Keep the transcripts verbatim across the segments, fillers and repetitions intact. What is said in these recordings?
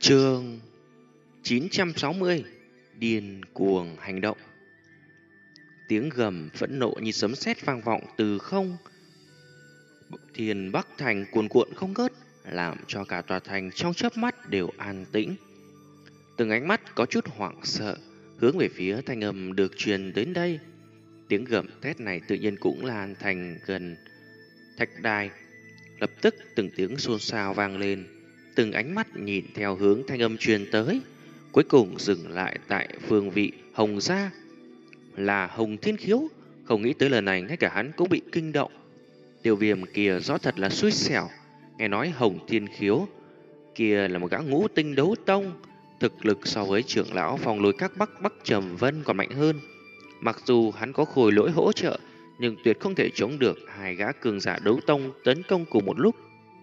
Chương chín trăm sáu mươi. Điên cuồng hành động. Tiếng gầm phẫn nộ như sấm sét vang vọng từ không thiên bắc thành cuồn cuộn không ngớt, làm cho cả tòa thành trong chớp mắt đều an tĩnh. Từng ánh mắt có chút hoảng sợ hướng về phía thanh âm được truyền đến đây. Tiếng gầm thét này tự nhiên cũng lan thành gần thạch đài. Lập tức từng tiếng xôn xao vang lên, từng ánh mắt nhìn theo hướng thanh âm truyền tới, cuối cùng dừng lại tại phương vị Hồng gia. Là Hồng Thiên Khiếu. Không nghĩ tới lần này ngay cả hắn cũng bị kinh động. Tiêu Viêm kia rõ thật là xui xẻo. Nghe nói Hồng Thiên Khiếu kia là một gã ngũ tinh đấu tông, thực lực so với trưởng lão phòng lùi các Bắc Bắc Trầm Vân còn mạnh hơn. Mặc dù hắn có khôi lỗi hỗ trợ, nhưng tuyệt không thể chống được hai gã cường giả đấu tông tấn công cùng một lúc.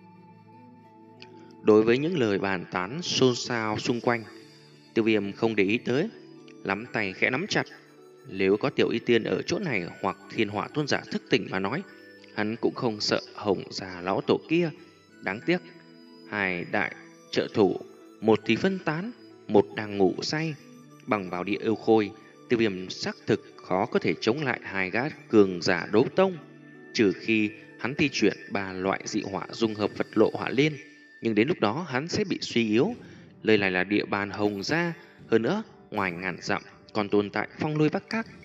Đối với những lời bàn tán xôn xao xung quanh, Tiêu Viêm không để ý tới, nắm tay khẽ nắm chặt. Nếu có Tiểu Y Tiên ở chỗ này hoặc Thiên Hỏa Tôn giả thức tỉnh mà nói, hắn cũng không sợ Hồng già lão tổ kia. Đáng tiếc, hai đại trợ thủ, một thì phân tán, một đang ngủ say. Bằng vào địa yêu khôi, Tiêu Viêm xác thực khó có thể chống lại hai gã cường giả đấu tông, trừ khi hắn thi chuyển ba loại dị hỏa dung hợp vật lộ hỏa liên. Nhưng đến lúc đó hắn sẽ bị suy yếu. Lời này là địa bàn Hồng gia, hơn nữa ngoài ngàn dặm còn tồn tại phong lôi bắc các.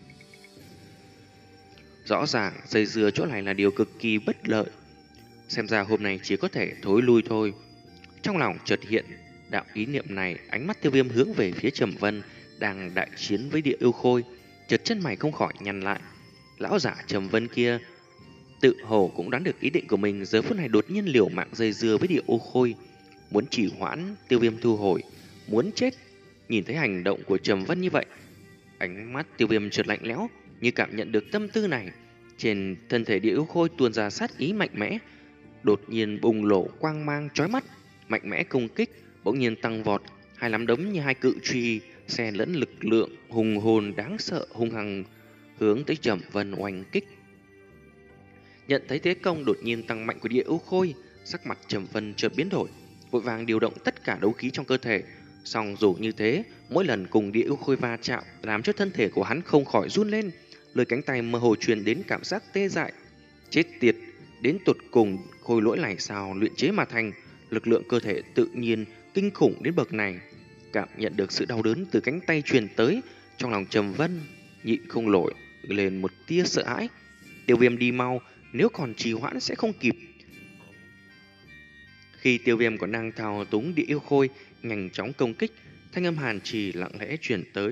Rõ ràng dây dưa chỗ này là điều cực kỳ bất lợi. Xem ra hôm nay chỉ có thể thối lui thôi. Trong lòng chợt hiện đạo ý niệm này, ánh mắt Tiêu Viêm hướng về phía Trầm Vân đang đại chiến với địa yêu khôi, chợt chân mày không khỏi nhăn lại. Lão giả Trầm Vân kia tự hồ cũng đoán được ý định của mình, giờ phút này đột nhiên liều mạng dây dưa với địa yêu khôi, muốn trì hoãn Tiêu Viêm thu hồi, muốn chết. Nhìn thấy hành động của Trầm Vân như vậy, ánh mắt Tiêu Viêm chợt lạnh lẽo, như cảm nhận được tâm tư này. Trên thân thể địa yêu khôi tuôn ra sát ý mạnh mẽ, đột nhiên bùng nổ quang mang chói mắt, mạnh mẽ công kích bỗng nhiên tăng vọt, hai nắm đấm như hai cự truy xen lẫn lực lượng hùng hồn đáng sợ, hung hăng hướng tới Trầm Vân oanh kích. Nhận thấy thế công đột nhiên tăng mạnh của địa yêu khôi, sắc mặt Trầm Vân chợt biến đổi, vội vàng điều động tất cả đấu khí trong cơ thể. Song dù như thế, mỗi lần cùng địa yêu khôi va chạm làm cho thân thể của hắn không khỏi run lên, lời cánh tay mơ hồ truyền đến cảm giác tê dại. Chết tiệt, đến tột cùng khôi lỗi này sao luyện chế mà thành, lực lượng cơ thể tự nhiên kinh khủng đến bậc này. Cảm nhận được sự đau đớn từ cánh tay truyền tới, trong lòng Trầm Vân nhịn không nổi lên một tia sợ hãi. Tiêu Viêm đi mau, nếu còn trì hoãn sẽ không kịp. Khi Tiêu Viêm còn đang thao túng địa yêu khôi nhanh chóng công kích, thanh âm hàn trì lặng lẽ truyền tới.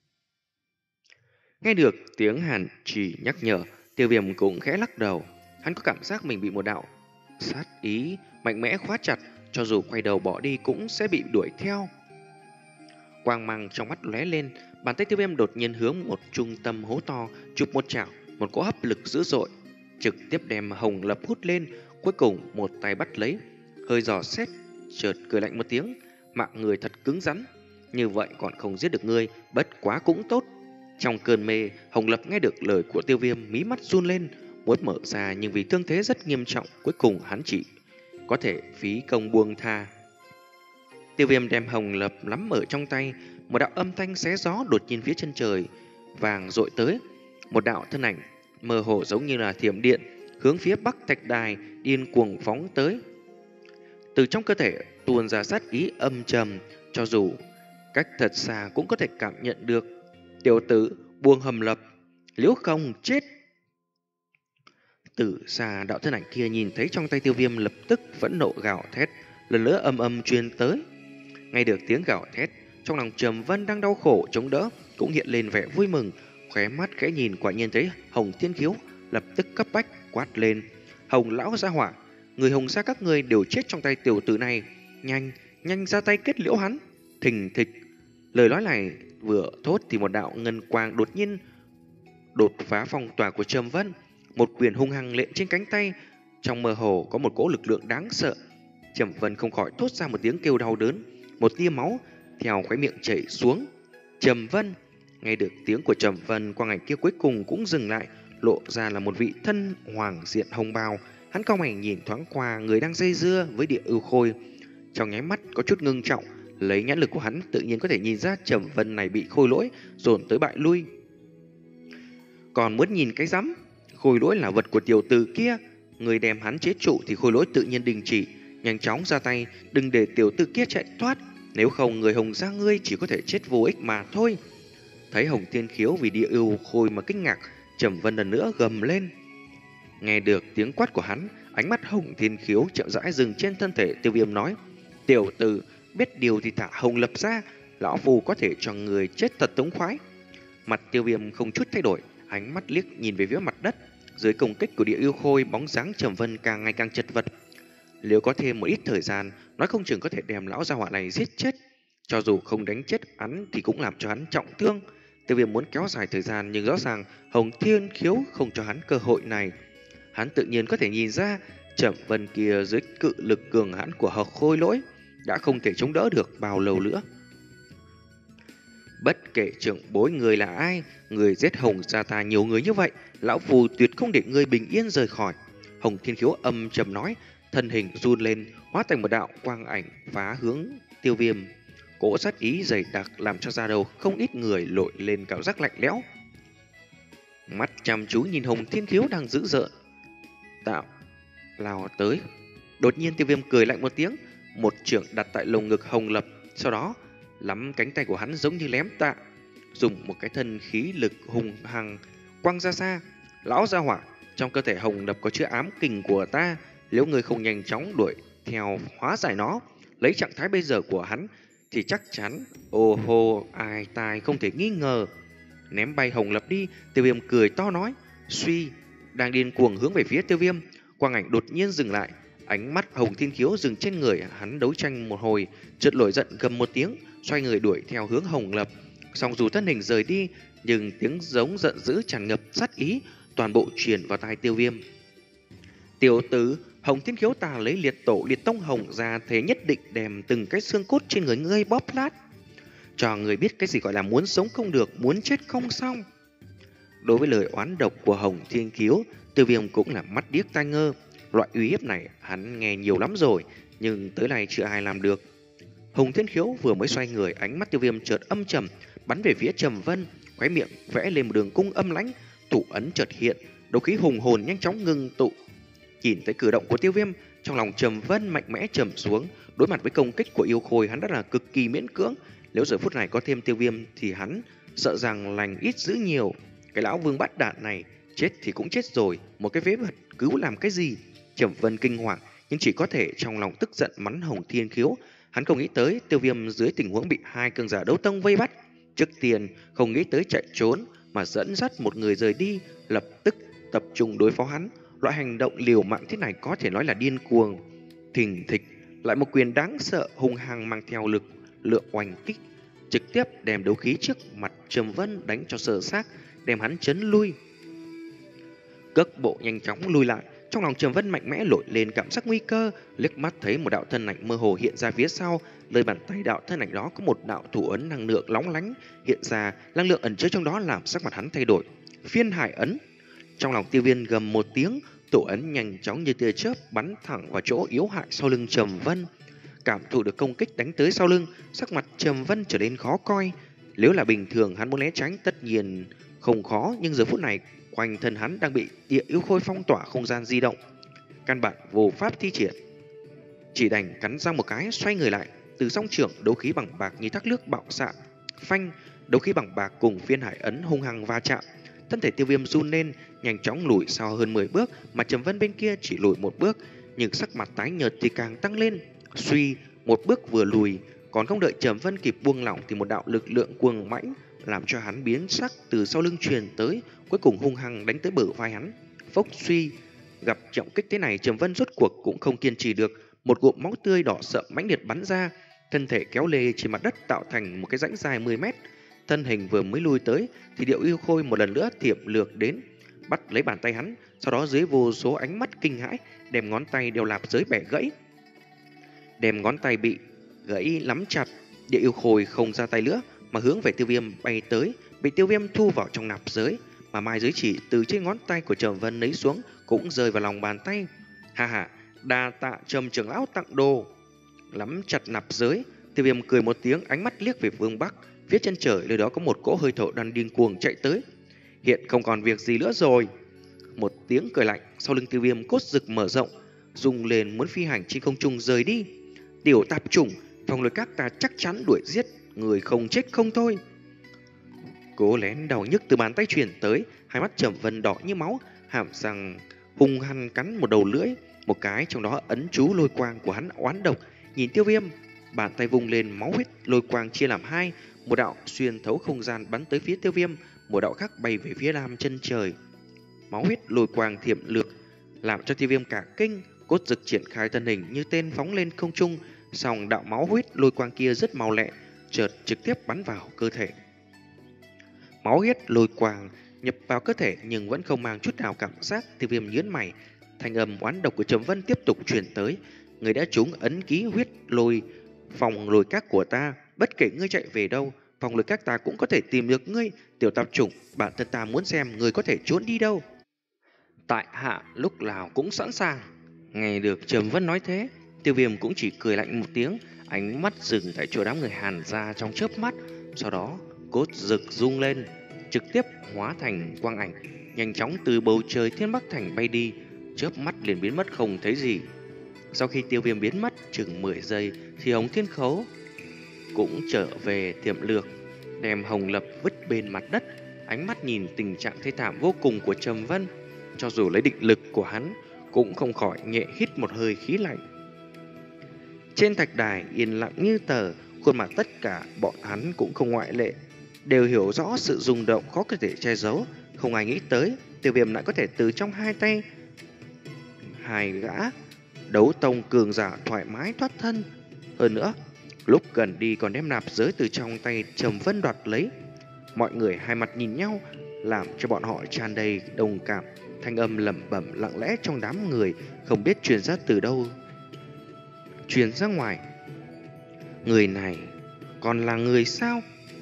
Nghe được tiếng hàn trì nhắc nhở, Tiêu Viêm cũng khẽ lắc đầu. Hắn có cảm giác mình bị một đạo sát ý mạnh mẽ khóa chặt, cho dù quay đầu bỏ đi cũng sẽ bị đuổi theo. Quang mang trong mắt lóe lên, bàn tay Tiêu Viêm đột nhiên hướng một trung tâm hố to chụp một chảo, một cỗ hấp lực dữ dội trực tiếp đem Hồng Lập hút lên, cuối cùng một tay bắt lấy, hơi dò xét, chợt cười lạnh một tiếng, mạng người thật cứng rắn, như vậy còn không giết được ngươi, bất quá cũng tốt. Trong cơn mê, Hồng Lập nghe được lời của Tiêu Viêm, mí mắt run lên, muốn mở ra nhưng vì thương thế rất nghiêm trọng, cuối cùng hắn chỉ có thể phí công buông tha. Tiêu Viêm đem Hồng Lập nắm ở trong tay, một đạo âm thanh xé gió đột nhiên phía chân trời vàng dội tới, một đạo thân ảnh mơ hồ giống như là thiểm điện hướng phía Bắc Thạch Đài điên cuồng phóng tới. Từ trong cơ thể tuôn ra sát ý âm trầm, cho dù cách thật xa cũng có thể cảm nhận được. Tiểu tử, buông Hồng Lập, nếu không chết. Từ xa đạo thân ảnh kia nhìn thấy trong tay Tiêu Viêm, lập tức phẫn nộ gào thét, lần nữa âm âm truyền tới. Nghe được tiếng gào thét, trong lòng Trầm Vân đang đau khổ chống đỡ cũng hiện lên vẻ vui mừng, khóe mắt khẽ nhìn quả nhiên thấy Hồng Thiên Khiếu, lập tức cấp bách quát lên: Hồng lão gia hỏa, người Hồng gia các ngươi đều chết trong tay tiểu tử này, nhanh nhanh ra tay kết liễu hắn. Thình thịch, lời nói này vừa thốt thì một đạo ngân quang đột nhiên đột phá phong tỏa của Trầm Vân, một quyền hung hăng lện trên cánh tay, trong mơ hồ có một cỗ lực lượng đáng sợ. Trầm Vân không khỏi thốt ra một tiếng kêu đau đớn, một tia máu theo khóe miệng chảy xuống. Trầm Vân, nghe được tiếng của Trầm Vân, quang ảnh kia cuối cùng cũng dừng lại, lộ ra là một vị thân hoàng diện hồng bào. Hắn cau mày nhìn thoáng qua người đang dây dưa với địa ưu khôi, trong nháy mắt có chút ngưng trọng, Lấy nhãn lực của hắn tự nhiên có thể nhìn ra Trầm Vân này bị khôi lỗi dồn tới bại lui. Còn muốn nhìn cái rắm, khôi lỗi là vật của tiểu tử kia, người đem hắn chế trụ thì khôi lỗi tự nhiên đình chỉ, nhanh chóng ra tay, đừng để tiểu tử kia chạy thoát, nếu không người Hồng gia ngươi chỉ có thể chết vô ích mà thôi. Thấy Hồng Thiên Khiếu vì địa yêu khôi mà kinh ngạc, Trầm Vân lần nữa gầm lên. Nghe được tiếng quát của hắn, ánh mắt Hồng Thiên Khiếu chậm rãi dừng trên thân thể Tiêu Viêm nói: tiểu tử, biết điều thì thả Hồng Lập ra, lão phù có thể cho người chết thật thống khoái. Mặt Tiêu Viêm không chút thay đổi, ánh mắt liếc nhìn về phía mặt đất. Dưới công kích của địa yêu khôi, bóng dáng Trầm Vân càng ngày càng chật vật. Nếu có thêm một ít thời gian, nói không chừng có thể đem lão gia hỏa này giết chết. Cho dù không đánh chết hắn thì cũng làm cho hắn trọng thương. Tiêu Viêm muốn kéo dài thời gian, nhưng rõ ràng Hồng Thiên Khiếu không cho hắn cơ hội này. Hắn tự nhiên có thể nhìn ra Trầm Vân kia dưới cự lực cường hãn của Hồng Khôi Lỗi đã không thể chống đỡ được bao lâu nữa. Bất kể trưởng bối người là ai, người giết Hồng gia ta nhiều người như vậy, lão phù tuyệt không để người bình yên rời khỏi. Hồng Thiên Khiếu âm trầm nói, thân hình run lên, hóa thành một đạo quang ảnh phá hướng Tiêu Viêm. Cỗ sát ý dày đặc làm cho da đầu không ít người lội lên cảm giác lạnh lẽo. Mắt chăm chú nhìn Hồng Thiên Khiếu đang dữ dợn tạo lao tới. Đột nhiên Tiêu Viêm cười lạnh một tiếng, một chưởng đặt tại lồng ngực Hồng Lập, sau đó lắm cánh tay của hắn giống như lém tạ, dùng một cái thân khí lực hùng hằng quăng ra xa. Lão gia hỏa, trong cơ thể Hồng Lập có chứa ám kình của ta, nếu người không nhanh chóng đuổi theo hóa giải nó, lấy trạng thái bây giờ của hắn thì chắc chắn ô hô ai tai không thể nghi ngờ. Ném bay Hồng Lập đi, Tiêu Viêm cười to nói. Suy, đang điên cuồng hướng về phía Tiêu Viêm, quang ảnh đột nhiên dừng lại. Ánh mắt Hồng Thiên Khiếu dừng trên người hắn đấu tranh một hồi, chợt nổi giận gầm một tiếng, xoay người đuổi theo hướng Hồng Lập. Song dù thân hình rời đi, nhưng tiếng giống giận dữ tràn ngập sát ý toàn bộ truyền vào tai Tiêu Viêm. Tiểu tử, Hồng Thiên Khiếu ta lấy liệt tổ liệt tông hồng ra, thế nhất định đem từng cái xương cốt trên người ngươi bóp lát, cho người biết cái gì gọi là muốn sống không được, muốn chết không xong. Đối với lời oán độc của Hồng Thiên Khiếu, Tiêu Viêm cũng là mắt điếc tai ngơ. Loại uy hiếp này hắn nghe nhiều lắm rồi, nhưng tới nay chưa ai làm được. Hồng Thiên Khiếu vừa mới xoay người, ánh mắt Tiêu Viêm chợt âm trầm, bắn về phía Trầm Vân, khóe miệng vẽ lên một đường cung âm lãnh, thủ ấn chợt hiện, đấu khí hùng hồn nhanh chóng ngưng tụ. Nhìn thấy cử động của Tiêu Viêm, trong lòng Trầm Vân mạnh mẽ trầm xuống. Đối mặt với công kích của yêu khôi, hắn đã là cực kỳ miễn cưỡng. Nếu giờ phút này có thêm Tiêu Viêm thì hắn sợ rằng lành ít dữ nhiều. Cái lão vương bắt đạn này chết thì cũng chết rồi, một cái vế vật cứu làm cái gì? Trầm Vân kinh hoàng, nhưng chỉ có thể trong lòng tức giận mắng Hồng Thiên Khiếu. Hắn không nghĩ tới Tiêu Viêm dưới tình huống bị hai cường giả đấu tông vây bắt, trước tiên không nghĩ tới chạy trốn mà dẫn dắt một người rời đi, lập tức tập trung đối phó hắn. Loại hành động liều mạng thế này có thể nói là điên cuồng. Thình thịch, lại một quyền đáng sợ hung hăng mang theo lực lượng oanh kích, trực tiếp đem đấu khí trước mặt Trầm Vân đánh cho sờ xác, đem hắn chấn lui. Cước bộ nhanh chóng lui lại, trong lòng Trầm Vân mạnh mẽ nổi lên cảm giác nguy cơ, liếc mắt thấy một đạo thân ảnh mơ hồ hiện ra phía sau, nơi bàn tay đạo thân ảnh đó có một đạo thủ ấn năng lượng lóng lánh hiện ra, năng lượng ẩn chứa trong đó làm sắc mặt hắn thay đổi. Phiên Hải ấn. Trong lòng Tiêu Viêm gầm một tiếng, tổ ấn nhanh chóng như tia chớp bắn thẳng vào chỗ yếu hại sau lưng Trầm Vân. Cảm thụ được công kích đánh tới sau lưng, sắc mặt Trầm Vân trở nên khó coi. Nếu là bình thường hắn muốn né tránh tất nhiên không khó, nhưng giờ phút này quanh thân hắn đang bị địa yêu khôi phong tỏa không gian di động, căn bản vô pháp thi triển. Chỉ đành cắn răng một cái, xoay người lại, từ song trưởng đấu khí bằng bạc như thác nước bạo xạ, phanh, đấu khí bằng bạc cùng Phiên Hải ấn hung hăng va chạm. Thân thể Tiêu Viêm run lên, nhanh chóng lùi sau hơn mười bước, mà Trầm Vân bên kia chỉ lùi một bước, nhưng sắc mặt tái nhợt thì càng tăng lên. Suy, một bước vừa lùi, còn không đợi Trầm Vân kịp buông lỏng thì một đạo lực lượng cuồng mãnh làm cho hắn biến sắc từ sau lưng truyền tới, cuối cùng hung hăng đánh tới bờ vai hắn. Phốc suy, gặp trọng kích thế này, Trầm Vân rốt cuộc cũng không kiên trì được, một ngụm máu tươi đỏ sậm mãnh liệt bắn ra, thân thể kéo lê trên mặt đất tạo thành một cái rãnh dài mười mét. Thân hình vừa mới lui tới thì điệu yêu khôi một lần nữa tiệm lược đến, bắt lấy bàn tay hắn, sau đó dưới vô số ánh mắt kinh hãi đem ngón tay đều lạp giới bẻ gãy. Đem ngón tay bị gãy nắm chặt, địa yêu khôi không ra tay nữa mà hướng về Tiêu Viêm bay tới, bị Tiêu Viêm thu vào trong nạp giới, mà mai giới chỉ từ trên ngón tay của Trầm Vân lấy xuống cũng rơi vào lòng bàn tay. Ha ha, đa tạ Trầm trưởng lão tặng đồ. Nắm chặt nạp giới, Tiêu Viêm cười một tiếng, ánh mắt liếc về phương bắc, phía chân trời nơi đó có một cỗ hơi thở đang điên cuồng chạy tới. Hiện không còn việc gì nữa rồi. Một tiếng cười lạnh, sau lưng Tiêu Viêm cốt rực mở rộng, rung lên muốn phi hành trên không trung rời đi. Tiểu tạp chủng, Phong Lôi Các ta chắc chắn đuổi giết người không chết không thôi. Cố lén đau nhức từ bàn tay truyền tới, hai mắt Trầm Vân đỏ như máu, hàm răng hung hăng cắn một đầu lưỡi, một cái trong đó ấn chú lôi quang của hắn oán độc. Nhìn Tiêu Viêm, bàn tay vung lên, máu huyết lôi quang chia làm hai, một đạo xuyên thấu không gian bắn tới phía Tiêu Viêm, một đạo khác bay về phía nam chân trời. Máu huyết lôi quang thiểm lược làm cho Tiêu Viêm cả kinh, cốt rực triển khai thân hình như tên phóng lên không trung, song đạo máu huyết lôi quang kia rất mau lẹ, chợt trực tiếp bắn vào cơ thể. Máu huyết lôi quang nhập vào cơ thể nhưng vẫn không mang chút nào cảm giác. Tiêu Viêm nhướng mày, thanh âm oán độc của Trầm Vân tiếp tục truyền tới. Người đã trúng ấn ký huyết lôi phòng lôi các của ta, bất kể ngươi chạy về đâu, phòng lôi các ta cũng có thể tìm được ngươi. Tiểu tạp chủng, bản thân ta muốn xem ngươi có thể trốn đi đâu. Tại hạ lúc nào cũng sẵn sàng. Nghe được Trầm Vân nói thế, Tiêu Viêm cũng chỉ cười lạnh một tiếng, ánh mắt dừng tại chỗ đám người Hàn ra trong chớp mắt. Sau đó cốt rực rung lên, trực tiếp hóa thành quang ảnh, nhanh chóng từ bầu trời Thiên Bắc Thành bay đi, chớp mắt liền biến mất không thấy gì. Sau khi Tiêu Viêm biến mất chừng mười giây thì Hồng Thiên Khấu cũng trở về tiệm lược, đem Hồng Lập vứt bên mặt đất, ánh mắt nhìn tình trạng thê thảm vô cùng của Trầm Vân, cho dù lấy định lực của hắn cũng không khỏi nhẹ hít một hơi khí lạnh. Trên thạch đài yên lặng như tờ, khuôn mặt tất cả bọn hắn cũng không ngoại lệ, đều hiểu rõ sự rung động khó có thể che giấu. Không ai nghĩ tới Tiêu Viêm lại có thể từ trong hai tay hai gã đấu tông cường giả thoải mái thoát thân. Hơn nữa, lúc gần đi còn đem nạp giới từ trong tay Trầm Vân đoạt lấy. Mọi người hai mặt nhìn nhau, làm cho bọn họ tràn đầy đồng cảm. Thanh âm lẩm bẩm lặng lẽ trong đám người không biết truyền ra từ đâu truyền ra ngoài. Người này còn là người sao?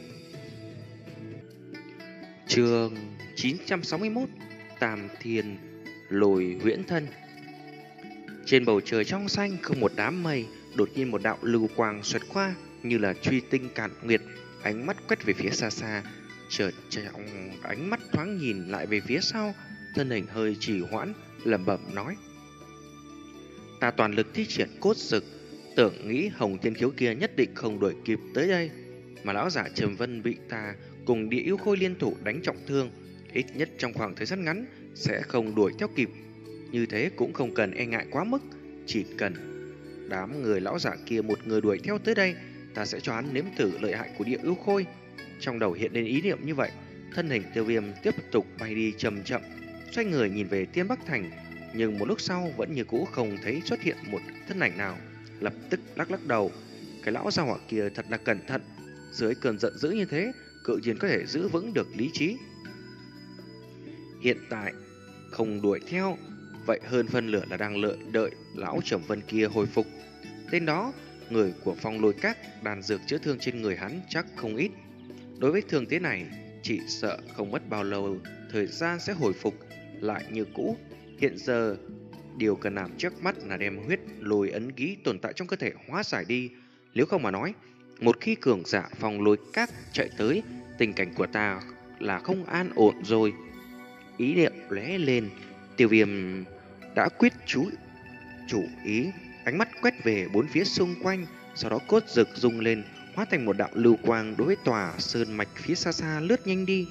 Chương chín trăm sáu mươi mốt, Tam Thiên Lôi Huyễn Thân. Trên bầu trời trong xanh không một đám mây, đột nhiên một đạo lưu quang xoẹt qua như là truy tinh càn nguyệt, ánh mắt quét về phía xa xa, chợt trong ánh mắt thoáng nhìn lại về phía sau, thân hình hơi trì hoãn, lẩm bẩm nói: ta toàn lực thi triển cốt rực, tưởng nghĩ Hồng Thiên Khiếu kia nhất định không đuổi kịp tới đây, mà lão giả Trầm Vân bị ta cùng Địa Yêu Khôi liên thủ đánh trọng thương, ít nhất trong khoảng thời gian ngắn sẽ không đuổi theo kịp. Như thế cũng không cần e ngại quá mức, chỉ cần đám người lão giả kia một người đuổi theo tới đây, ta sẽ cho hắn nếm thử lợi hại của Địa Yêu Khôi. Trong đầu hiện lên ý niệm như vậy, thân hình Tiêu Viêm tiếp tục bay đi chậm chậm, xoay người nhìn về Thiên Bắc Thành, nhưng một lúc sau vẫn như cũ không thấy xuất hiện một thân ảnh nào, lập tức lắc lắc đầu. Cái lão gia hỏa kia thật là cẩn thận, dưới cơn giận dữ như thế, cự nhiên có thể giữ vững được lý trí. Hiện tại không đuổi theo, vậy hơn phân nửa là đang lợi đợi lão Trầm Vân kia hồi phục. Tên đó, người của Phong Lôi Các, đàn dược chữa thương trên người hắn chắc không ít. Đối với thương thế này, chỉ sợ không mất bao lâu thời gian sẽ hồi phục lại như cũ. Hiện giờ, điều cần làm trước mắt là đem huyết lôi ấn ký tồn tại trong cơ thể hóa giải đi. Nếu không mà nói, một khi cường giả Phong Lôi Các chạy tới, tình cảnh của ta là không an ổn rồi. Ý niệm lóe lên, Tiêu Viêm đã quyết chú chủ ý, ánh mắt quét về bốn phía xung quanh, sau đó cốt rực rung lên, hóa thành một đạo lưu quang đối với tòa sơn mạch phía xa xa lướt nhanh đi.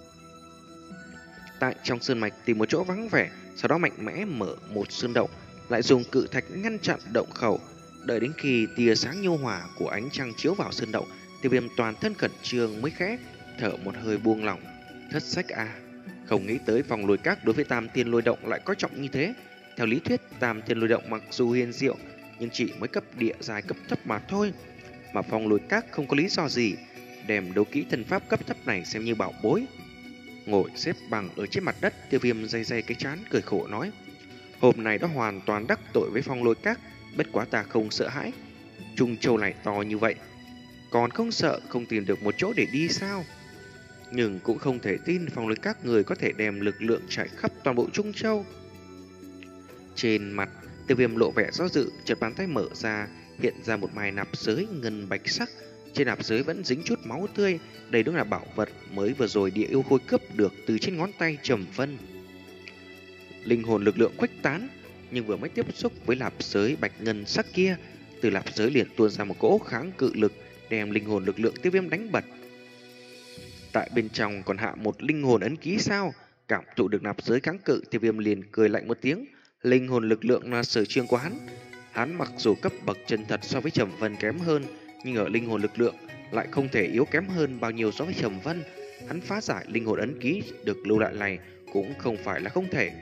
Tại trong sơn mạch tìm một chỗ vắng vẻ, sau đó mạnh mẽ mở một sơn động, lại dùng cự thạch ngăn chặn động khẩu. Đợi đến khi tia sáng nhu hòa của ánh trăng chiếu vào sơn động, Tiêu Viêm toàn thân khẩn trương mới khẽ thở một hơi buông lỏng. Thất sách a, à, không nghĩ tới Phong Lôi Các đối với Tam Thiên Lôi Động lại coi trọng như thế. Theo lý thuyết, Tam Thiên Lôi Động mặc dù huyền diệu nhưng chỉ mới cấp địa dài cấp thấp mà thôi, mà Phong Lôi Các không có lý do gì đem đấu kỹ thần pháp cấp thấp này xem như bảo bối. Ngồi xếp bằng ở trên mặt đất, Tiêu Viêm day day cái trán cười khổ nói: hôm nay đã hoàn toàn đắc tội với Phong Lôi Các, bất quá ta không sợ hãi. Trung Châu này to như vậy, còn không sợ không tìm được một chỗ để đi sao? Nhưng cũng không thể tin Phong Lôi Các người có thể đem lực lượng trải khắp toàn bộ Trung Châu. Trên mặt Tiêu Viêm lộ vẻ do dự, chợt bàn tay mở ra, hiện ra một mài nạp giới ngân bạch sắc. Trên nạp giới vẫn dính chút máu tươi, đây đúng là bảo vật mới vừa rồi địa yêu khôi cướp được từ trên ngón tay Trầm Vân. Linh hồn lực lượng khuếch tán, nhưng vừa mới tiếp xúc với nạp giới bạch ngân sắc kia, từ nạp giới liền tuôn ra một cỗ kháng cự lực, đem linh hồn lực lượng Tiêu Viêm đánh bật. Tại bên trong còn hạ một linh hồn ấn ký sao? Cảm thụ được nạp giới kháng cự, Tiêu Viêm liền cười lạnh một tiếng. Linh hồn lực lượng là sở trường của hắn. Hắn mặc dù cấp bậc chân thật so với Trầm Vân kém hơn, nhưng ở linh hồn lực lượng lại không thể yếu kém hơn bao nhiêu so với Trầm Vân. Hắn phá giải linh hồn ấn ký được lưu lại này cũng không phải là không thể.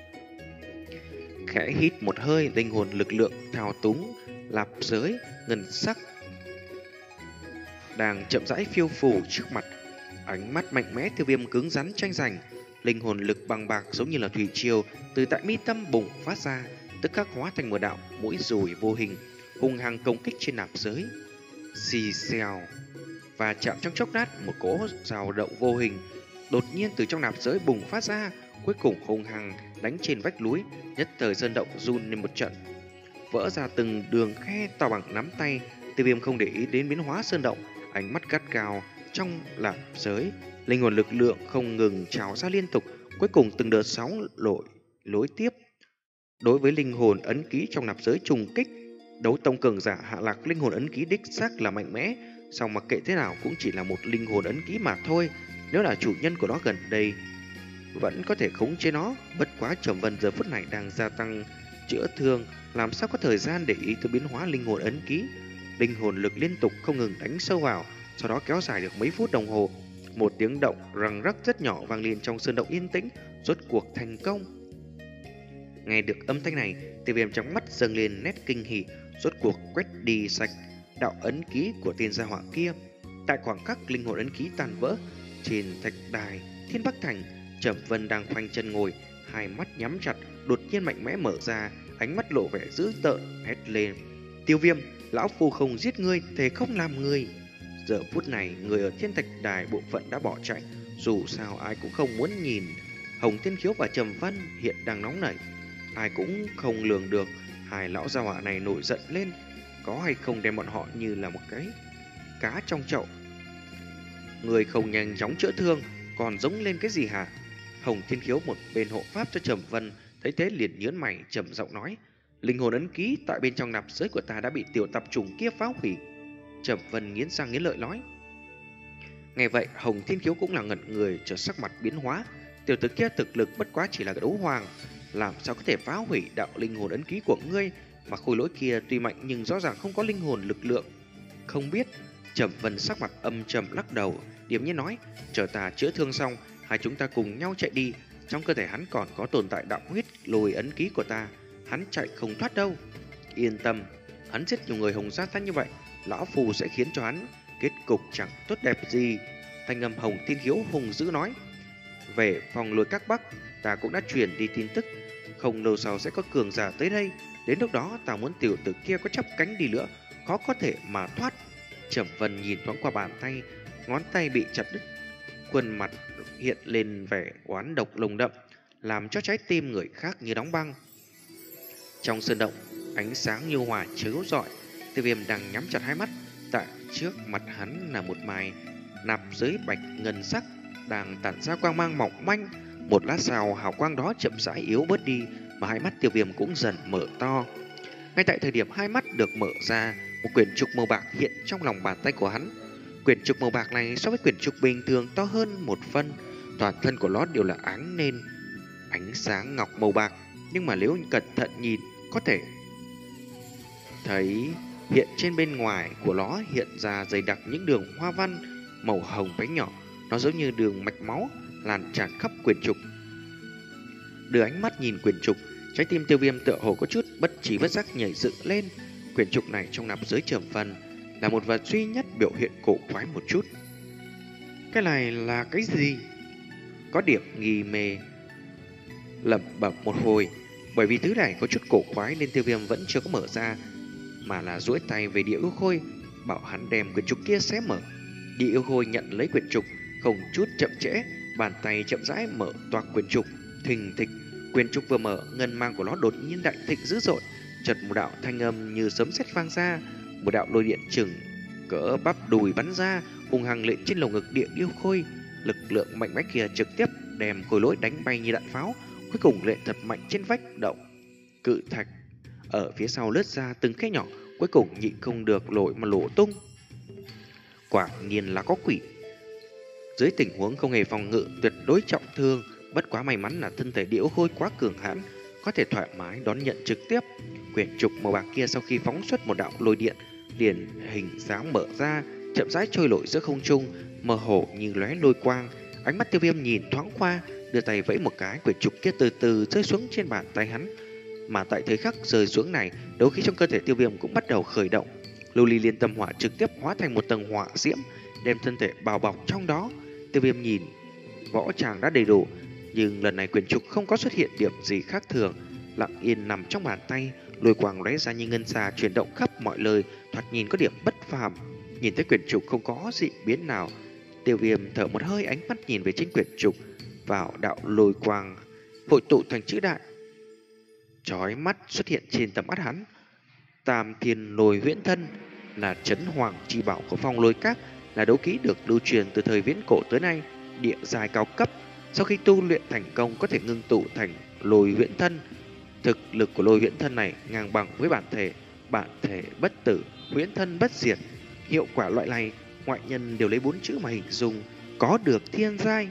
Khẽ hít một hơi, linh hồn lực lượng thao túng nạp giới ngân sắc đang chậm rãi phiêu phù trước mặt. Ánh mắt mạnh mẽ Tiêu Viêm cứng rắn tranh giành, linh hồn lực bằng bạc giống như là thủy triều từ tại mi tâm bùng phát ra, tức khắc hóa thành một đạo mũi dùi vô hình, hung hăng công kích trên nạp giới. Xì xèo, và chạm trong chốc lát, một cỗ dao động vô hình đột nhiên từ trong nạp giới bùng phát ra, cuối cùng hung hăng đánh trên vách núi, nhất thời sơn động run lên một trận, vỡ ra từng đường khe to bằng nắm tay. Tiêu Viêm không để ý đến biến hóa sơn động, ánh mắt gắt gao trong nạp giới, linh hồn lực lượng không ngừng trào ra liên tục, cuối cùng từng đợt sóng lội lối tiếp. Đối với linh hồn ấn ký trong nạp giới trùng kích, đấu tông cường giả hạ lạc linh hồn ấn ký đích xác là mạnh mẽ, song mặc kệ thế nào cũng chỉ là một linh hồn ấn ký mà thôi. Nếu là chủ nhân của nó gần đây vẫn có thể khống chế nó, bất quá Trầm Vân giờ phút này đang gia tăng chữa thương, làm sao có thời gian để ý tới biến hóa linh hồn ấn ký. Linh hồn lực liên tục không ngừng đánh sâu vào, sau đó kéo dài được mấy phút đồng hồ. Một tiếng động răng rắc rất nhỏ vang lên trong sơn động yên tĩnh, rốt cuộc thành công. Nghe được âm thanh này, Tiêu Viêm trong mắt dâng lên nét kinh hỉ, rốt cuộc quét đi sạch đạo ấn ký của tên gia hỏa kia. Tại khoảng khắc linh hồn ấn ký tàn vỡ, trên thạch đài Thiên Bắc Thành, Trầm Vân đang khoanh chân ngồi, hai mắt nhắm chặt, đột nhiên mạnh mẽ mở ra, ánh mắt lộ vẻ dữ tợn, hét lên: "Tiêu Viêm, lão phu không giết ngươi, thề không làm ngươi." Giờ phút này, người ở Thiên Thạch Đài bộ phận đã bỏ chạy, dù sao ai cũng không muốn nhìn Hồng Thiên Khiếu và Trầm Vân hiện đang nóng nảy. Ai cũng không lường được hai lão gia hỏa này nổi giận lên, có hay không đem bọn họ như là một cái cá trong chậu. Người không nhanh chóng chữa thương, còn giống lên cái gì hả? Hồng Thiên Khiếu một bên hộ pháp cho Trầm Vân, thấy thế liền nhớn mày trầm giọng nói: "Linh hồn ấn ký tại bên trong nạp giới của ta đã bị tiểu tập trùng kia phá hủy." Trầm Vân nghiến răng nghiến lợi nói. Nghe vậy, Hồng Thiên Khiếu cũng là ngẩn người, chợt sắc mặt biến hóa. Tiểu tử kia thực lực bất quá chỉ là đấu hoàng, làm sao có thể phá hủy đạo linh hồn ấn ký của ngươi? Mà khôi lỗi kia tuy mạnh nhưng rõ ràng không có linh hồn lực lượng. Không biết. Trầm Vân sắc mặt âm trầm lắc đầu, điềm nhiên nói: "Chờ ta chữa thương xong, hai chúng ta cùng nhau chạy đi. Trong cơ thể hắn còn có tồn tại đạo huyết lôi ấn ký của ta, hắn chạy không thoát đâu." "Yên tâm, hắn giết nhiều người Hồng gia ta như vậy, lão phù sẽ khiến cho hắn kết cục chẳng tốt đẹp gì." Thanh âm Hồng Thiên Khiếu hùng dữ nói. "Về phòng lôi các bắc, ta cũng đã truyền đi tin tức, không lâu sau sẽ có cường giả tới đây. Đến lúc đó ta muốn tiểu tử kia có chắp cánh đi nữa, khó có thể mà thoát." Trầm Vân nhìn thoáng qua bàn tay, ngón tay bị chặt đứt, khuôn mặt hiện lên vẻ oán độc lồng đậm, làm cho trái tim người khác như đóng băng. Trong sơn động, ánh sáng như hỏa chiếu rọi. Tiêu Viêm đang nhắm chặt hai mắt, tại trước mặt hắn là một mài nạp giới bạch ngân sắc đang tản ra quang mang mỏng manh. Một lát sau, hào quang đó chậm rãi yếu bớt đi, mà hai mắt Tiêu Viêm cũng dần mở to. Ngay tại thời điểm hai mắt được mở ra, một quyển trục màu bạc hiện trong lòng bàn tay của hắn. Quyển trục màu bạc này so với quyển trục bình thường to hơn một phân, toàn thân của nó đều là áng nên ánh sáng ngọc màu bạc, nhưng mà nếu cẩn thận nhìn có thể thấy hiện trên bên ngoài của nó hiện ra dày đặc những đường hoa văn màu hồng bé nhỏ, nó giống như đường mạch máu lan tràn khắp quyển trục. Đưa ánh mắt nhìn quyển trục, trái tim Tiêu Viêm tựa hồ có chút bất trí bất giác nhảy dựng lên. Quyển trục này trong nạp giới Trầm Vân là một vật duy nhất biểu hiện cổ quái một chút. Cái này là cái gì? Có điểm nghi mê lẩm bẩm một hồi, bởi vì thứ này có chút cổ quái nên Tiêu Viêm vẫn chưa có mở ra, mà là duỗi tay về Địa Yêu Khôi, bảo hắn đem quyển trục kia xé mở. Địa Yêu Khôi nhận lấy quyển trục, không chút chậm trễ, bàn tay chậm rãi mở toạc quyển trục. Thình thịch, quyển trục vừa mở, ngân mang của nó đột nhiên đại thịnh dữ dội, Chợt một đạo thanh âm như sấm sét vang ra, một đạo lôi điện chừng cỡ bắp đùi bắn ra, hung hăng lệnh trên lồng ngực Địa Yêu Khôi. Lực lượng mạnh mẽ kia trực tiếp đem Khôi Lỗi đánh bay như đạn pháo, cuối cùng lệ thật mạnh trên vách động cự thạch ở phía sau lướt ra từng khe nhỏ, cuối cùng nhịn không được lội mà lỗ tung. Quả nhiên là có quỷ. Dưới tình huống không hề phòng ngự, tuyệt đối trọng thương, bất quá may mắn là thân thể Địa Yêu Khôi quá cường hãn, có thể thoải mái đón nhận trực tiếp. Quyển trục màu bạc kia sau khi phóng xuất một đạo lôi điện, liền hình dáng mở ra, chậm rãi trôi nổi giữa không trung, mơ hồ như lóe lôi quang. Ánh mắt Tiêu Viêm nhìn thoáng qua, đưa tay vẫy một cái, quyển trục kia từ từ rơi xuống trên bàn tay hắn. Mà tại thời khắc rơi xuống này, đấu khí trong cơ thể Tiêu Viêm cũng bắt đầu khởi động. Lưu ly liên tâm hỏa trực tiếp hóa thành một tầng hỏa diễm, đem thân thể bao bọc trong đó. Tiêu Viêm nhìn võ tràng đã đầy đủ, nhưng lần này quyển trục không có xuất hiện điểm gì khác thường, lặng yên nằm trong bàn tay, lôi quang lóe ra như ngân xà chuyển động khắp mọi nơi, thoạt nhìn có điểm bất phàm. Nhìn thấy quyển trục không có dị biến nào, Tiêu Viêm thở một hơi, ánh mắt nhìn về trên quyển trục, vào đạo lôi quang hội tụ thành chữ đại, chói mắt xuất hiện trên tầm mắt hắn. Tam Thiên Lôi Huyễn Thân là trấn hoàng chi bảo của Phong Lôi Các, là đấu kỹ được lưu truyền từ thời viễn cổ tới nay, địa giai cao cấp. Sau khi tu luyện thành công có thể ngưng tụ thành Lôi Huyễn Thân. Thực lực của Lôi Huyễn Thân này ngang bằng với bản thể, bản thể bất tử, huyễn thân bất diệt. Hiệu quả loại này ngoại nhân đều lấy bốn chữ mà hình dung, có được thiên giai.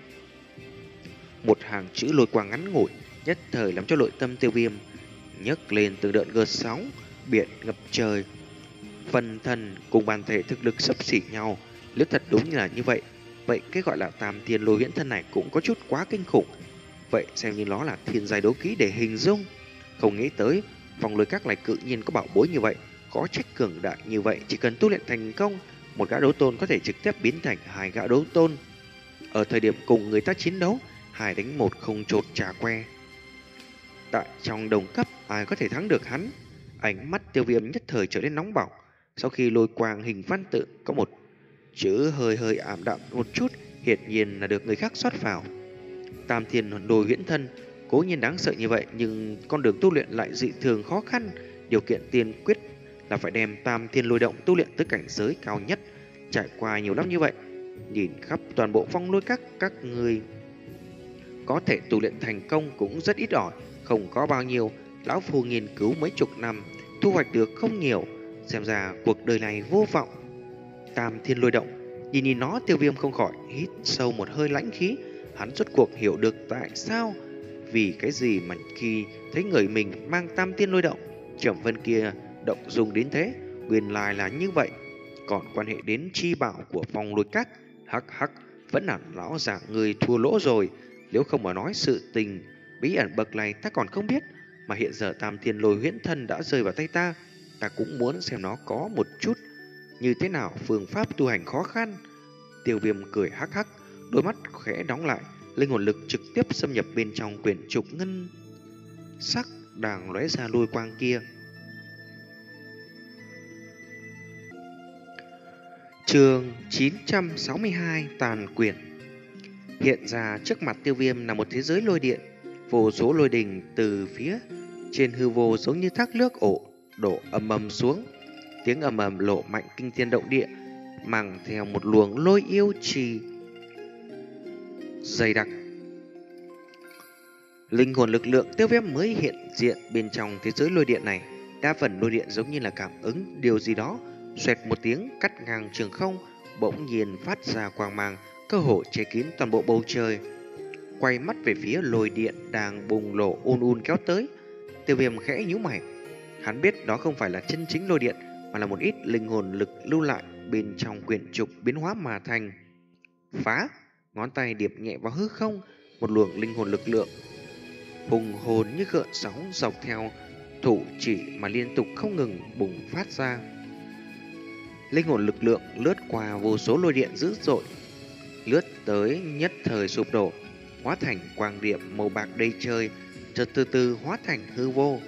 Một hàng chữ lôi quang ngắn ngủi nhất thời làm cho nội tâm Tiêu Viêm nhấc lên từng đợt gợn sóng, biển ngập trời. Phần thân cùng bản thể thực lực xấp xỉ nhau, nếu thật đúng như là như vậy, vậy cái gọi là Tam Thiên Lôi Huyễn Thân này cũng có chút quá kinh khủng. Vậy xem như nó là thiên giai đấu kỹ để hình dung. Không nghĩ tới Phong Lôi Các lại cự nhiên có bảo bối như vậy, có trách cường đại như vậy, chỉ cần tu luyện thành công, một gã đấu tôn có thể trực tiếp biến thành hai gã đấu tôn. Ở thời điểm cùng người ta chiến đấu, hai đánh một không chột trà que. Tại trong đồng cấp, ai có thể thắng được hắn? Ánh mắt Tiêu Viêm nhất thời trở nên nóng bỏng. Sau khi lôi quang hình văn tự có một chữ hơi hơi ảm đạm một chút, hiển nhiên là được người khác xoát vào. Tam Thiên Lôi Huyễn Thân cố nhiên đáng sợ như vậy, nhưng con đường tu luyện lại dị thường khó khăn. Điều kiện tiên quyết là phải đem Tam Thiên Lôi Động tu luyện tới cảnh giới cao nhất. Trải qua nhiều năm như vậy, nhìn khắp toàn bộ Phong Lôi Các, các người có thể tu luyện thành công cũng rất ít ỏi, không có bao nhiêu. Lão Phu nghiên cứu mấy chục năm, thu hoạch được không nhiều, xem ra cuộc đời này vô vọng. Tam Thiên Lôi Động, nhìn nhìn nó, Tiêu Viêm không khỏi hít sâu một hơi lãnh khí. Hắn rốt cuộc hiểu được tại sao, vì cái gì mà khi thấy người mình mang Tam Thiên Lôi Động, Trầm Vân kia động dung đến thế. Nguyên lai là như vậy. Còn quan hệ đến chi bảo của Phong Lôi Các, hắc hắc, vẫn là lão già người thua lỗ rồi. Nếu không mà nói sự tình bí ẩn bậc này ta còn không biết, mà hiện giờ Tam Thiên Lôi Huyễn Thân đã rơi vào tay ta, ta cũng muốn xem nó có một chút như thế nào phương pháp tu hành khó khăn. Tiêu Viêm cười hắc hắc, đôi mắt khẽ đóng lại, linh hồn lực trực tiếp xâm nhập bên trong quyển trục ngân sắc đang lóe ra lôi quang kia. Chương chín trăm sáu mươi hai Tàn Quyển. Hiện ra trước mặt Tiêu Viêm là một thế giới lôi điện, vô số lôi đình từ phía trên hư vô giống như thác nước ổ đổ ầm ầm xuống. Tiếng ầm ầm lộ mạnh kinh thiên động địa, mang theo một luồng lôi yêu trì dày đặc. Linh hồn lực lượng Tiêu Viêm mới hiện diện bên trong thế giới lôi điện này. Đa phần lôi điện giống như là cảm ứng điều gì đó, xoẹt một tiếng cắt ngang trường không, bỗng nhiên phát ra quang mang, cơ hồ che kín toàn bộ bầu trời. Quay mắt về phía lôi điện đang bùng nổ ùn ùn kéo tới, Tiêu Viêm khẽ nhíu mày. Hắn biết đó không phải là chân chính lôi điện, mà là một ít linh hồn lực lưu lại bên trong quyển trục biến hóa mà thành. Phá! Ngón tay điệp nhẹ vào hư không, một luồng linh hồn lực lượng hùng hồn như gợn sóng dọc theo thủ chỉ mà liên tục không ngừng bùng phát ra. Linh hồn lực lượng lướt qua vô số lôi điện dữ dội, lướt tới nhất thời sụp đổ, hóa thành quang điểm màu bạc đầy trời, chợt từ từ hóa thành hư vô.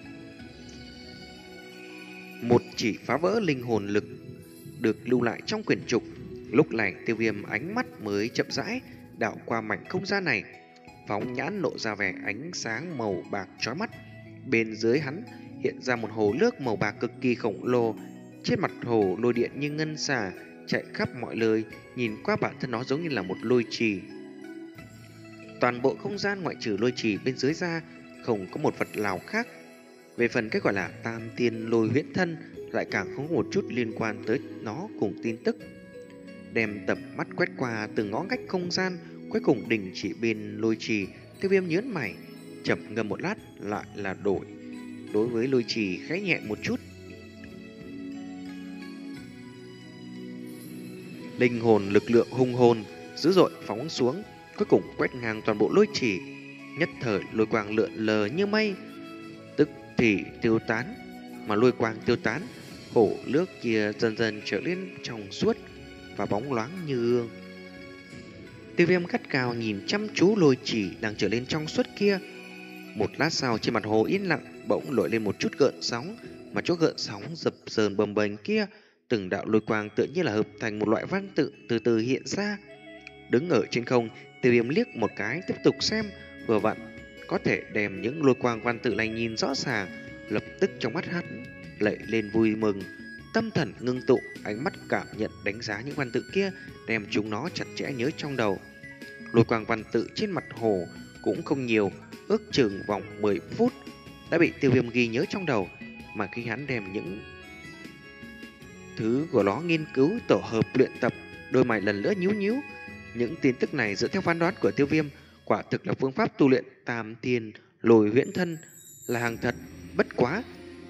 Một chỉ phá vỡ linh hồn lực được lưu lại trong quyển trục. Lúc này Tiêu Viêm ánh mắt mới chậm rãi đảo qua mảnh không gian này, phóng nhãn lộ ra vẻ ánh sáng màu bạc chói mắt. Bên dưới hắn hiện ra một hồ nước màu bạc cực kỳ khổng lồ. Trên mặt hồ lôi điện như ngân xà chạy khắp mọi nơi, nhìn qua bản thân nó giống như là một lôi trì. Toàn bộ không gian ngoại trừ lôi trì bên dưới ra không có một vật nào khác. Về phần cái gọi là tam tiên lôi huyễn thân lại càng không có một chút liên quan tới nó cùng tin tức. Đem tầm mắt quét qua từng ngõ ngách không gian, cuối cùng đình chỉ bên lôi trì. Tiêu Viêm nhớn mày, chậm ngâm một lát lại là đổi. Đối với lôi trì khẽ nhẹ một chút. Linh hồn lực lượng hung hồn dữ dội phóng xuống, cuối cùng quét ngang toàn bộ lôi trì. Nhất thời lôi quang lượn lờ như mây, tức thì tiêu tán. Mà lôi quang tiêu tán, hồ nước kia dần dần trở nên trong suốt và bóng loáng như gương. Tiêu Viêm gắt cao nhìn chăm chú lôi trì đang trở lên trong suốt kia. Một lát sau trên mặt hồ yên lặng bỗng nổi lên một chút gợn sóng, mà chỗ gợn sóng dập dờn bồng bềnh kia, từng đạo lôi quang tựa như là hợp thành một loại văn tự từ từ hiện ra. Đứng ở trên không, Tiêu Viêm liếc một cái tiếp tục xem, vừa vặn có thể đem những lôi quang văn tự này nhìn rõ ràng, lập tức trong mắt hắn lệ lên vui mừng, tâm thần ngưng tụ, ánh mắt cảm nhận đánh giá những văn tự kia, đem chúng nó chặt chẽ nhớ trong đầu. Lôi quang văn tự trên mặt hồ cũng không nhiều, ước chừng vòng mười phút đã bị Tiêu Viêm ghi nhớ trong đầu, mà khi hắn đem những thứ của nó nghiên cứu tổ hợp luyện tập, đôi mày lần nữa nhíu nhíu. Những tin tức này dựa theo phán đoán của Tiêu Viêm, quả thực là phương pháp tu luyện tam thiên lôi huyễn thân, là hàng thật. Bất quá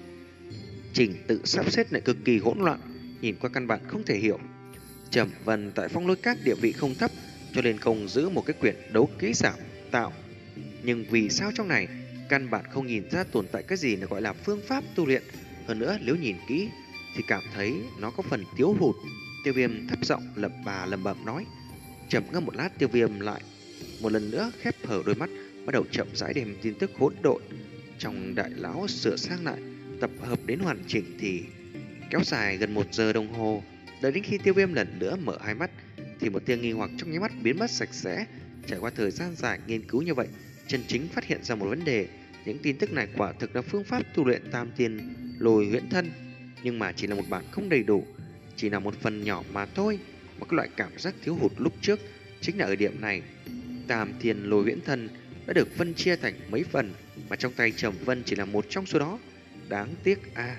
trình tự sắp xếp lại cực kỳ hỗn loạn, nhìn qua căn bản không thể hiểu. Trầm Vân tại Phong Lôi Các địa vị không thấp, cho nên không giữ một cái quyển đấu kỹ giảm tạo. Nhưng vì sao trong này căn bản không nhìn ra tồn tại cái gì là gọi là phương pháp tu luyện. Hơn nữa nếu nhìn kỹ thì cảm thấy nó có phần thiếu hụt. Tiêu Viêm thấp giọng lẩm bà lẩm bẩm nói. Chậm ngâm một lát, Tiêu Viêm lại một lần nữa khép hở đôi mắt, bắt đầu chậm rãi đem tin tức hỗn độn trong đại lão sửa sang lại, tập hợp đến hoàn chỉnh thì kéo dài gần một giờ đồng hồ. Đợi đến khi Tiêu Viêm lần nữa mở hai mắt thì một tia nghi hoặc trong nháy mắt biến mất sạch sẽ. Trải qua thời gian dài nghiên cứu như vậy, chân chính phát hiện ra một vấn đề. Những tin tức này quả thực là phương pháp tu luyện tam tiên lôi huyễn thân, nhưng mà chỉ là một bản không đầy đủ, chỉ là một phần nhỏ mà thôi. Một cái loại cảm giác thiếu hụt lúc trước chính là ở điểm này. Tam thiên lôi huyễn thân đã được phân chia thành mấy phần, mà trong tay Trầm Vân chỉ là một trong số đó. Đáng tiếc a. À.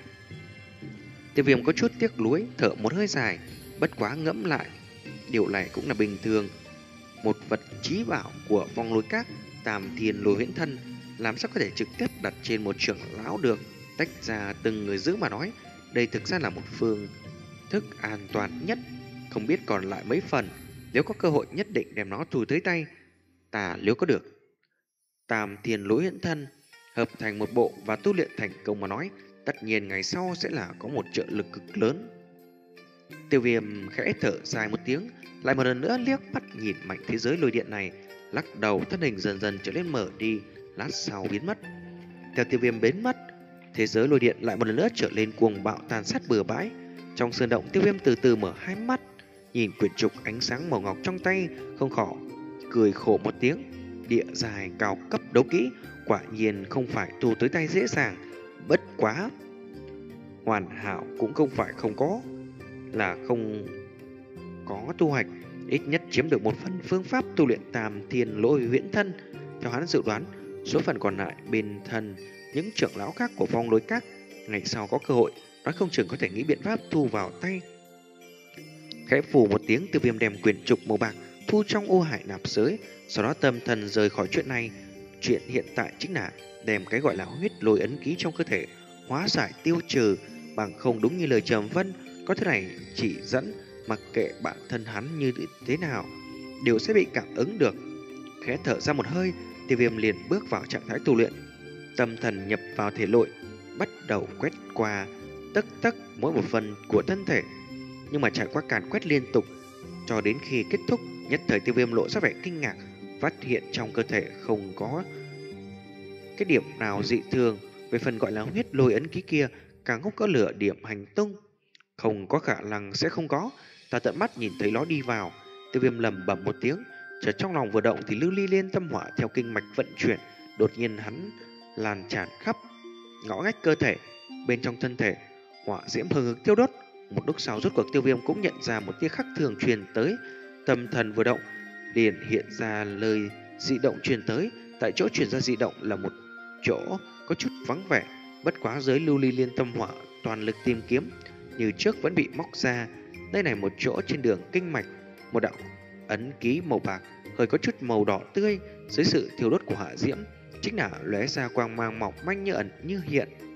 Tiêu Viêm có chút tiếc nuối, thở một hơi dài. Bất quá ngẫm lại, điều này cũng là bình thường. Một vật chí bảo của Phong Lôi Các, tam thiên lôi huyễn thân, làm sao có thể trực tiếp đặt trên một trưởng lão được. Tách ra từng người giữ mà nói, đây thực ra là một phương thức an toàn nhất. Không biết còn lại mấy phần, nếu có cơ hội nhất định đem nó thu tới tay. Ta nếu có được tam thiên lôi huyễn thân hợp thành một bộ và tu luyện thành công mà nói, tất nhiên ngày sau sẽ là có một trợ lực cực lớn. Tiêu Viêm khẽ thở dài một tiếng, lại một lần nữa liếc mắt nhìn mảnh thế giới lôi điện này, lắc đầu, thân hình dần dần trở nên mở đi, lát sau biến mất. Theo Tiêu Viêm biến mất, thế giới lôi điện lại một lần nữa trở lên cuồng bạo tàn sát bừa bãi. Trong sơn động, Tiêu Viêm từ từ mở hai mắt, nhìn quyển trục ánh sáng màu ngọc trong tay, không khỏi cười khổ một tiếng. Địa dài cao cấp đấu kỹ quả nhiên không phải tu tới tay dễ dàng. Bất quá hoàn hảo cũng không phải không có, là không có tu hoạch, ít nhất chiếm được một phần phương pháp tu luyện tam thiên lôi huyễn thân. Theo hắn dự đoán, số phần còn lại bên thân những trưởng lão khác của Phong Lôi Các, ngày sau có cơ hội nói không chừng có thể nghĩ biện pháp thu vào tay. Khẽ phù một tiếng, Tiêu Viêm đem quyển trục màu bạc thu trong ô hải nạp giới, sau đó tâm thần rời khỏi chuyện này. Chuyện hiện tại chính là đem cái gọi là huyết lôi ấn ký trong cơ thể hóa giải tiêu trừ, bằng không đúng như lời Trầm Vân, có thế này chỉ dẫn, mặc kệ bản thân hắn như thế nào đều sẽ bị cảm ứng được. Khẽ thở ra một hơi, Tiêu Viêm liền bước vào trạng thái tu luyện, tâm thần nhập vào thể nội, bắt đầu quét qua tấc tấc mỗi một phần của thân thể. Nhưng mà trải qua càn quét liên tục cho đến khi kết thúc, nhất thời Tiêu Viêm lộ ra vẻ kinh ngạc, phát hiện trong cơ thể không có cái điểm nào dị thường. Về phần gọi là huyết lôi ấn ký kia, càng không có lửa điểm hành tung, không có khả năng sẽ không có. Ta tận mắt nhìn thấy nó đi vào. Tiêu Viêm lầm bẩm một tiếng, chợt trong lòng vừa động thì lưu ly liên tâm hỏa theo kinh mạch vận chuyển, đột nhiên hắn lan tràn khắp ngõ ngách cơ thể. Bên trong thân thể, hỏa diễm hừng hực tiêu đốt. Một lúc sau rốt cuộc Tiêu Viêm cũng nhận ra một tia khắc thường truyền tới. Tâm thần vừa động, liền hiện ra lời dị động truyền tới. Tại chỗ truyền ra dị động là một chỗ có chút vắng vẻ, bất quá giới lưu ly liên tâm hỏa toàn lực tìm kiếm, như trước vẫn bị móc ra. Đây này một chỗ trên đường kinh mạch, một đạo ấn ký màu bạc, hơi có chút màu đỏ tươi, dưới sự thiêu đốt của hỏa diễm, chính là lóe ra quang mang mỏng manh như ẩn như hiện.